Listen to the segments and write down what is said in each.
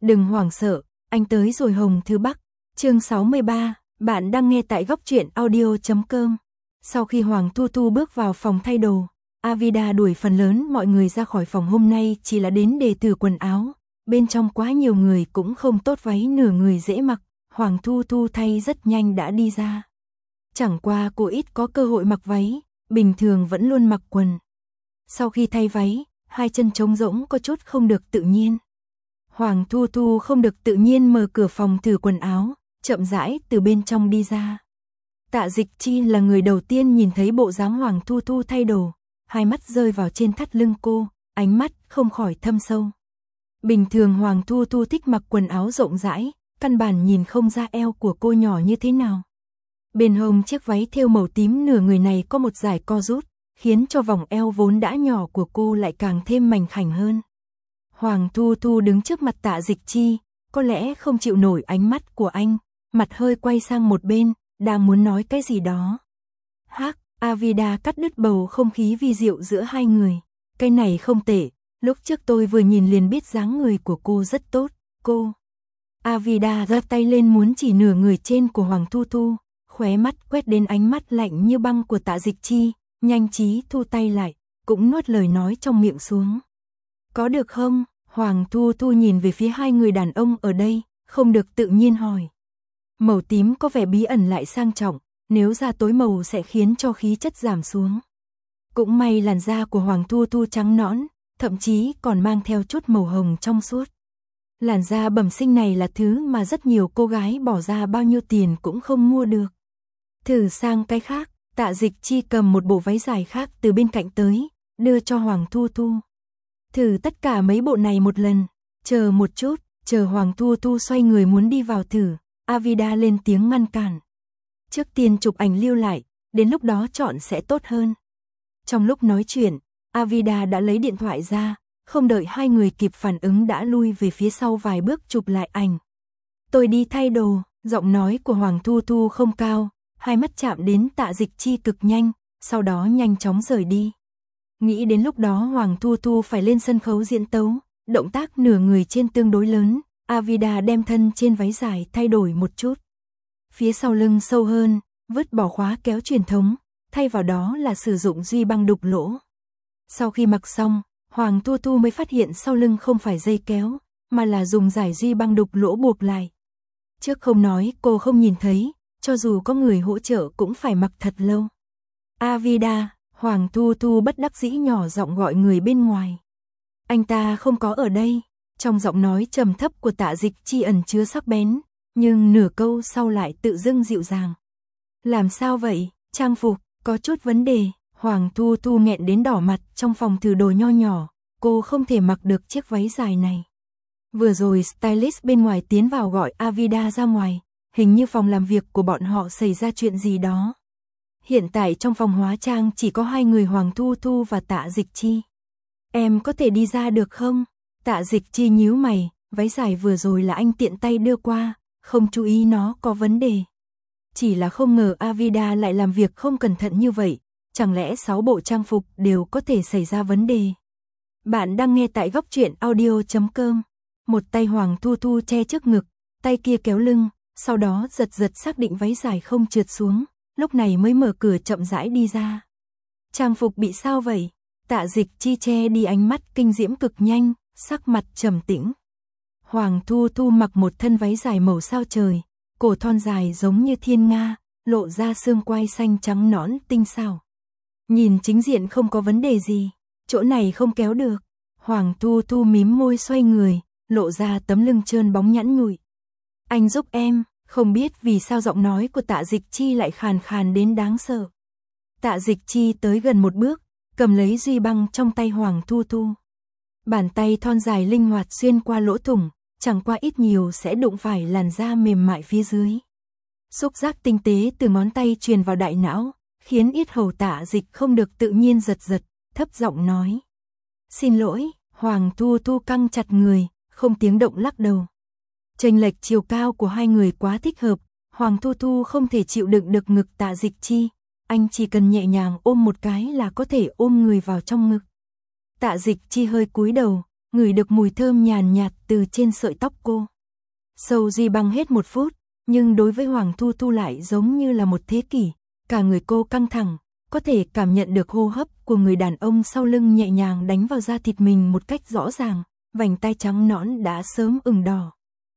Đừng hoảng sợ, anh tới rồi Hồng Thứ Bắc. Chương 63, bạn đang nghe tại góc truyện audio.com. Sau khi Hoàng Thu Thu bước vào phòng thay đồ, Avida đuổi phần lớn mọi người ra khỏi phòng, hôm nay chỉ là đến để thử quần áo. Bên trong quá nhiều người cũng không tốt, váy nửa người dễ mặc, Hoàng Thu Thu thay rất nhanh đã đi ra. Chẳng qua cô ít có cơ hội mặc váy, bình thường vẫn luôn mặc quần. Sau khi thay váy, hai chân trống rỗng có chút không được tự nhiên. Hoàng Thu Thu không được tự nhiên mở cửa phòng thử quần áo, chậm rãi từ bên trong đi ra. Tạ Dịch Chi là người đầu tiên nhìn thấy bộ dáng Hoàng Thu Thu thay đồ, hai mắt rơi vào trên thắt lưng cô, ánh mắt không khỏi thâm sâu. Bình thường Hoàng Thu Thu thích mặc quần áo rộng rãi, căn bản nhìn không ra eo của cô nhỏ như thế nào. Bên hông chiếc váy thêu màu tím nửa người này có một dải co rút, khiến cho vòng eo vốn đã nhỏ của cô lại càng thêm mảnh khảnh hơn. Hoàng Thu Thu đứng trước mặt Tạ Dịch Chi, có lẽ không chịu nổi ánh mắt của anh, mặt hơi quay sang một bên, đang muốn nói cái gì đó. Hắc, Avida cắt đứt bầu không khí vi diệu giữa hai người. Cái này không tệ, lúc trước tôi vừa nhìn liền biết dáng người của cô rất tốt, cô. Avida giơ tay lên muốn chỉ nửa người trên của Hoàng Thu Thu, khóe mắt quét đến ánh mắt lạnh như băng của Tạ Dịch Chi, nhanh trí thu tay lại, cũng nuốt lời nói trong miệng xuống. Có được không? Hoàng Thu Thu nhìn về phía hai người đàn ông ở đây, không được tự nhiên hỏi. Màu tím có vẻ bí ẩn lại sang trọng, nếu da tối màu sẽ khiến cho khí chất giảm xuống. Cũng may làn da của Hoàng Thu Thu trắng nõn, thậm chí còn mang theo chút màu hồng trong suốt. Làn da bẩm sinh này là thứ mà rất nhiều cô gái bỏ ra bao nhiêu tiền cũng không mua được. Thử sang cái khác, Tạ Dịch Chi cầm một bộ váy dài khác từ bên cạnh tới, đưa cho Hoàng Thu Thu. Thử tất cả mấy bộ này một lần, chờ một chút, chờ Hoàng Thu Thu xoay người muốn đi vào thử, Avida lên tiếng ngăn cản. Trước tiên chụp ảnh lưu lại, đến lúc đó chọn sẽ tốt hơn. Trong lúc nói chuyện, Avida đã lấy điện thoại ra, không đợi hai người kịp phản ứng đã lui về phía sau vài bước chụp lại ảnh. Tôi đi thay đồ, giọng nói của Hoàng Thu Thu không cao, hai mắt chạm đến Tạ Dịch Chi cực nhanh, sau đó nhanh chóng rời đi. Nghĩ đến lúc đó Hoàng Thu Thu phải lên sân khấu diễn tấu, động tác nửa người trên tương đối lớn, Avida đem thân trên váy dài thay đổi một chút. Phía sau lưng sâu hơn, vứt bỏ khóa kéo truyền thống, thay vào đó là sử dụng duy băng đục lỗ. Sau khi mặc xong, Hoàng Thu Thu mới phát hiện sau lưng không phải dây kéo, mà là dùng dải duy băng đục lỗ buộc lại. Trước không nói cô không nhìn thấy, cho dù có người hỗ trợ cũng phải mặc thật lâu. Avida, Hoàng Thu Thu bất đắc dĩ nhỏ giọng gọi người bên ngoài. Anh ta không có ở đây. Trong giọng nói trầm thấp của Tạ Dịch Chi ẩn chứa sắc bén, nhưng nửa câu sau lại tự dưng dịu dàng. Làm sao vậy? Trang phục có chút vấn đề. Hoàng Thu Thu nghẹn đến đỏ mặt, trong phòng thử đồ nho nhỏ, cô không thể mặc được chiếc váy dài này. Vừa rồi stylist bên ngoài tiến vào gọi Avida ra ngoài, hình như phòng làm việc của bọn họ xảy ra chuyện gì đó. Hiện tại trong phòng hóa trang chỉ có hai người Hoàng Thu Thu và Tạ Dịch Chi. Em có thể đi ra được không? Tạ Dịch Chi nhíu mày, váy dài vừa rồi là anh tiện tay đưa qua, không chú ý nó có vấn đề. Chỉ là không ngờ Avida lại làm việc không cẩn thận như vậy, chẳng lẽ 6 bộ trang phục đều có thể xảy ra vấn đề. Bạn đang nghe tại góc truyện audio.com. Một tay Hoàng Thu Thu che trước ngực, tay kia kéo lưng, sau đó giật giật xác định váy dài không trượt xuống, lúc này mới mở cửa chậm rãi đi ra. Trang phục bị sao vậy? Tạ Dịch Chi che đi ánh mắt kinh diễm cực nhanh, sắc mặt trầm tĩnh. Hoàng Thu Thu mặc một thân váy dài màu sao trời, cổ thon dài giống như thiên nga, lộ ra xương quai xanh trắng nõn tinh xảo. Nhìn chính diện không có vấn đề gì, chỗ này không kéo được. Hoàng Thu Thu mím môi xoay người, lộ ra tấm lưng trơn bóng nhẵn nhụi. Anh giúp em. Không biết vì sao giọng nói của Tạ Dịch Chi lại khàn khàn đến đáng sợ. Tạ Dịch Chi tới gần một bước, cầm lấy duy băng trong tay Hoàng Thu Thu. Bàn tay thon dài linh hoạt xuyên qua lỗ thủng, chẳng qua ít nhiều sẽ đụng phải làn da mềm mại phía dưới. Xúc giác tinh tế từ ngón tay truyền vào đại não, khiến yết hầu Tạ Dịch không được tự nhiên giật giật, thấp giọng nói. Xin lỗi, Hoàng Thu Thu căng chặt người, không tiếng động lắc đầu. Chênh lệch chiều cao của hai người quá thích hợp, Hoàng Thu Thu không thể chịu đựng được ngực Tạ Dịch Chi, anh chỉ cần nhẹ nhàng ôm một cái là có thể ôm người vào trong ngực. Tạ Dịch Chi hơi cúi đầu, ngửi được mùi thơm nhàn nhạt từ trên sợi tóc cô. Sầu gì bằng hết 1 phút, nhưng đối với Hoàng Thu Thu lại giống như là một thế kỷ, cả người cô căng thẳng, có thể cảm nhận được hô hấp của người đàn ông sau lưng nhẹ nhàng đánh vào da thịt mình một cách rõ ràng, vành tai trắng nõn đã sớm ửng đỏ.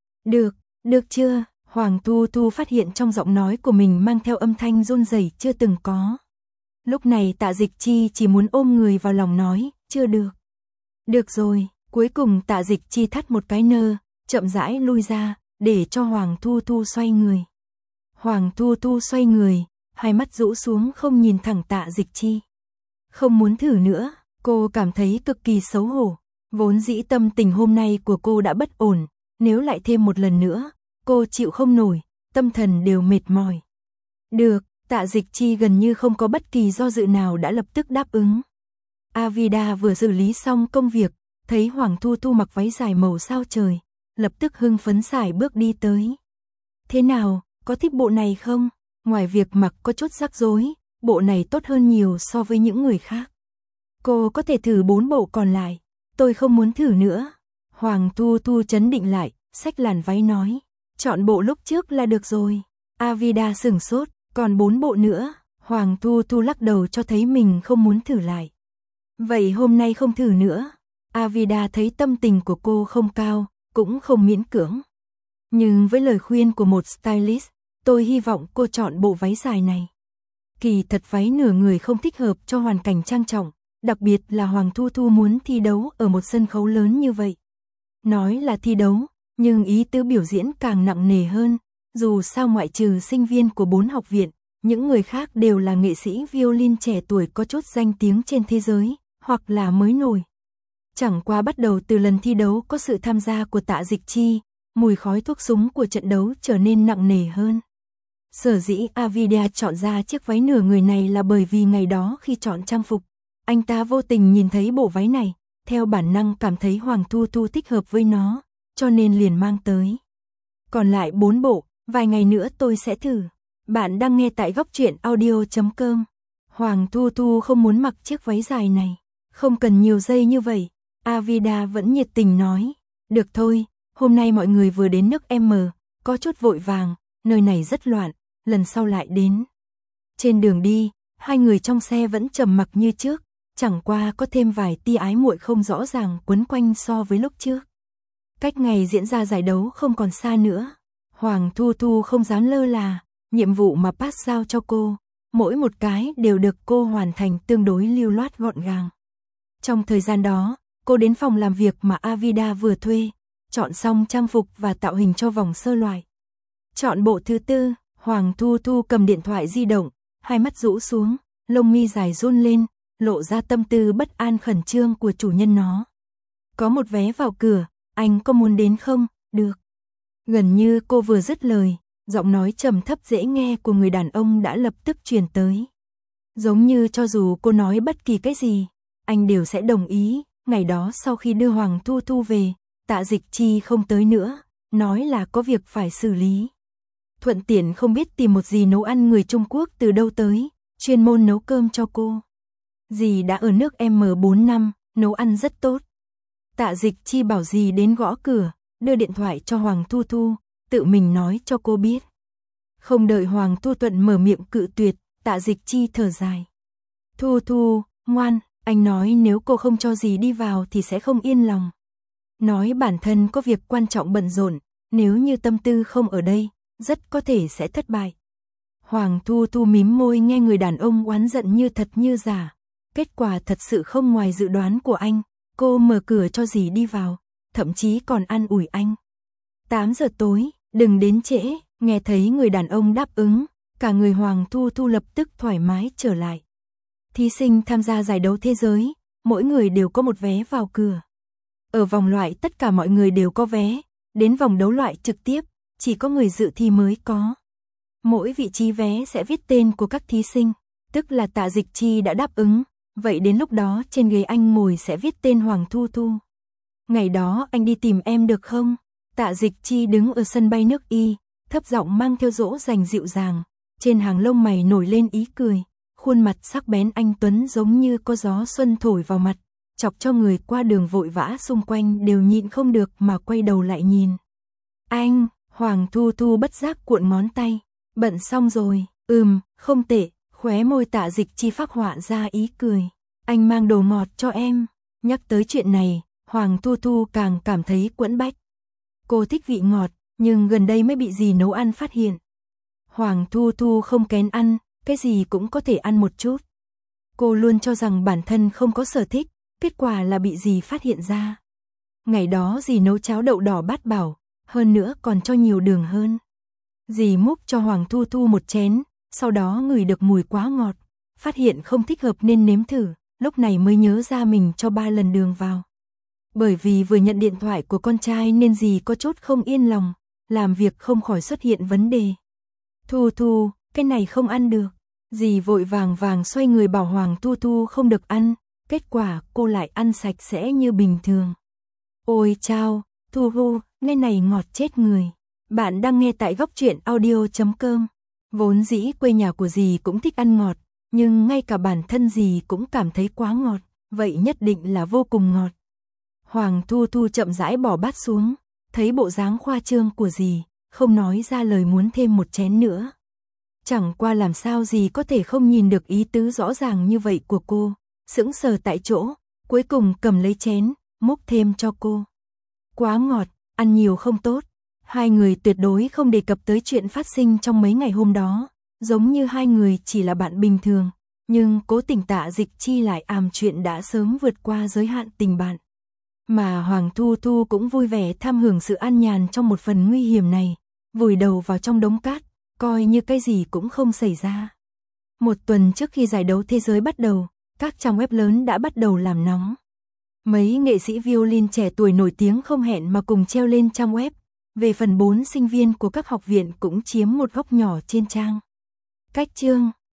Được chưa? Hoàng Thu Thu phát hiện trong giọng nói của mình mang theo âm thanh run rẩy chưa từng có. Lúc này Tạ Dịch Chi chỉ muốn ôm người vào lòng nói, chưa được. Được rồi, cuối cùng Tạ Dịch Chi thắt một cái nơ, chậm rãi lui ra, để cho Hoàng Thu Thu xoay người. Hoàng Thu Thu xoay người, hai mắt rũ xuống không nhìn thẳng Tạ Dịch Chi. Không muốn thử nữa, cô cảm thấy cực kỳ xấu hổ. Vốn dĩ tâm tình hôm nay của cô đã bất ổn, nếu lại thêm một lần nữa, cô chịu không nổi, tâm thần đều mệt mỏi. Được, Tạ Dịch Chi gần như không có bất kỳ do dự nào đã lập tức đáp ứng. Avida vừa xử lý xong công việc, thấy Hoàng Thu Thu mặc váy dài màu sao trời, lập tức hưng phấn sải bước đi tới. Thế nào, có thích bộ này không? Ngoài việc mặc có chút rắc rối, bộ này tốt hơn nhiều so với những người khác. Cô có thể thử 4 bộ còn lại, tôi không muốn thử nữa. Hoàng Thu Thu trấn định lại, xách làn váy nói, chọn bộ lúc trước là được rồi. Avida sửng sốt, còn 4 bộ nữa. Hoàng Thu Thu lắc đầu cho thấy mình không muốn thử lại. Vậy hôm nay không thử nữa. Avida thấy tâm tình của cô không cao, cũng không miễn cưỡng. Nhưng với lời khuyên của một stylist, tôi hy vọng cô chọn bộ váy dài này. Kỳ thật váy nửa người không thích hợp cho hoàn cảnh trang trọng, đặc biệt là Hoàng Thu Thu muốn thi đấu ở một sân khấu lớn như vậy. Nói là thi đấu, nhưng ý tứ biểu diễn càng nặng nề hơn, dù sao ngoại trừ sinh viên của 4 học viện, những người khác đều là nghệ sĩ violin trẻ tuổi có chút danh tiếng trên thế giới, hoặc là mới nổi. Chẳng qua bắt đầu từ lần thi đấu có sự tham gia của Tạ Dịch Chi, mùi khói thuốc súng của trận đấu trở nên nặng nề hơn. Sở dĩ Avida chọn ra chiếc váy nửa người này là bởi vì ngày đó khi chọn trang phục, anh ta vô tình nhìn thấy bộ váy này, theo bản năng cảm thấy Hoàng Thu Thu thích hợp với nó, cho nên liền mang tới. Còn lại 4 bộ, vài ngày nữa tôi sẽ thử. Bạn đang nghe tại góc truyện audio.com. Hoàng Thu Thu không muốn mặc chiếc váy dài này, không cần nhiều dây như vậy. Avida vẫn nhiệt tình nói, được thôi, hôm nay mọi người vừa đến nước M, có chút vội vàng, nơi này rất loạn, lần sau lại đến. Trên đường đi, hai người trong xe vẫn trầm mặc như trước, chẳng qua có thêm vài tia ái muội không rõ ràng quấn quanh so với lúc trước. Cách ngày diễn ra giải đấu không còn xa nữa, Hoàng Thu Thu không dám lơ là, nhiệm vụ mà Pass giao cho cô, mỗi một cái đều được cô hoàn thành tương đối lưu loát gọn gàng. Trong thời gian đó, cô đến phòng làm việc mà Avida vừa thuê, chọn xong trang phục và tạo hình cho vòng sơ loại. Chọn bộ thứ 4, Hoàng Thu Thu cầm điện thoại di động, hai mắt rũ xuống, lông mi dài run lên, lộ ra tâm tư bất an khẩn trương của chủ nhân nó. Có một vé vào cửa, anh có muốn đến không? Được. Gần như cô vừa dứt lời, giọng nói trầm thấp dễ nghe của người đàn ông đã lập tức truyền tới. Giống như cho dù cô nói bất kỳ cái gì, anh đều sẽ đồng ý. Ngày đó sau khi đưa Hoàng Thu Thu về, Tạ Dịch Chi không tới nữa, nói là có việc phải xử lý. Thuận tiện không biết tìm một dì nấu ăn người Trung Quốc từ đâu tới, chuyên môn nấu cơm cho cô. Dì đã ở nước M4 năm, nấu ăn rất tốt. Tạ Dịch Chi bảo dì đến gõ cửa, đưa điện thoại cho Hoàng Thu Thu, tự mình nói cho cô biết. Không đợi Hoàng Thu Tuận mở miệng cự tuyệt, Tạ Dịch Chi thở dài. Thu Thu, ngoan, anh nói nếu cô không cho dì đi vào thì sẽ không yên lòng. Nói bản thân có việc quan trọng bận rộn, nếu như tâm tư không ở đây, rất có thể sẽ thất bại. Hoàng Thu Thu mím môi nghe người đàn ông oán giận như thật như giả. Kết quả thật sự không ngoài dự đoán của anh, cô mở cửa cho dì đi vào, thậm chí còn an ủi anh. 8 giờ tối, đừng đến trễ, nghe thấy người đàn ông đáp ứng, cả người Hoàng Thu Thu lập tức thoải mái trở lại. Thí sinh tham gia giải đấu thế giới, mỗi người đều có một vé vào cửa. Ở vòng loại tất cả mọi người đều có vé, đến vòng đấu loại trực tiếp, chỉ có người dự thi mới có. Mỗi vị trí vé sẽ viết tên của các thí sinh, tức là Tạ Dịch Chi đã đáp ứng, vậy đến lúc đó trên ghế anh ngồi sẽ viết tên Hoàng Thu Thu. Ngày đó anh đi tìm em được không? Tạ Dịch Chi đứng ở sân bay nước Y, thấp giọng mang theo dỗ dành dịu dàng, trên hàng lông mày nổi lên ý cười, khuôn mặt sắc bén anh tuấn giống như có gió xuân thổi vào mặt, chọc cho người qua đường vội vã xung quanh đều nhịn không được mà quay đầu lại nhìn. Anh, Hoàng Thu Thu bất giác cuộn ngón tay, bận xong rồi, không tệ, khóe môi Tạ Dịch Chi phác họa ra ý cười. Anh mang đồ ngọt cho em. Nhắc tới chuyện này, Hoàng Thu Thu càng cảm thấy quẫn bách. Cô thích vị ngọt, nhưng gần đây mới bị dì nấu ăn phát hiện. Hoàng Thu Thu không kén ăn, cái gì cũng có thể ăn một chút. Cô luôn cho rằng bản thân không có sở thích, kết quả là bị dì phát hiện ra. Ngày đó dì nấu cháo đậu đỏ bát bảo, hơn nữa còn cho nhiều đường hơn. Dì múc cho Hoàng Thu Thu một chén, sau đó ngửi được mùi quá ngọt, phát hiện không thích hợp nên nếm thử, lúc này mới nhớ ra mình cho 3 lần đường vào. Bởi vì vừa nhận điện thoại của con trai nên dì có chút không yên lòng, làm việc không khỏi xuất hiện vấn đề. Thu Thu, cái này không ăn được. Dì vội vàng xoay người bảo Hoàng Thu Thu không được ăn, kết quả cô lại ăn sạch sẽ như bình thường. Ôi chao, Thu Thu, cái này ngọt chết người. Bạn đang nghe tại góc truyện audio.com. Vốn dĩ quê nhà của dì cũng thích ăn ngọt, nhưng ngay cả bản thân dì cũng cảm thấy quá ngọt, vậy nhất định là vô cùng ngọt. Hoàng Thu Thu chậm rãi bỏ bát xuống, thấy bộ dáng khoa trương của dì, không nói ra lời muốn thêm một chén nữa. Chẳng qua làm sao dì có thể không nhìn được ý tứ rõ ràng như vậy của cô, sững sờ tại chỗ, cuối cùng cầm lấy chén, múc thêm cho cô. Quá ngọt, ăn nhiều không tốt. Hai người tuyệt đối không đề cập tới chuyện phát sinh trong mấy ngày hôm đó, giống như hai người chỉ là bạn bình thường, nhưng cố tình Tạ Dịch Chi lại àm chuyện đã sớm vượt qua giới hạn tình bạn. Mà Hoàng Thu Thu cũng vui vẻ tham hưởng sự an nhàn trong một phần nguy hiểm này, vùi đầu vào trong đống cát, coi như cái gì cũng không xảy ra. Một tuần trước khi giải đấu thế giới bắt đầu, các trang web lớn đã bắt đầu làm nóng. Mấy nghệ sĩ violin trẻ tuổi nổi tiếng không hẹn mà cùng treo lên trang web. Về phần 4 sinh viên của các học viện cũng chiếm một góc nhỏ trên trang. Cách chương